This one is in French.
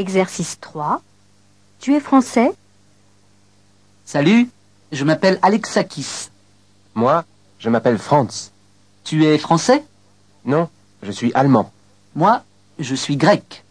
Exercice 3. Tu es français? Salut, je m'appelle Alexakis. Moi, je m'appelle Franz. Tu es français? Non, je suis allemand. Moi, je suis grec.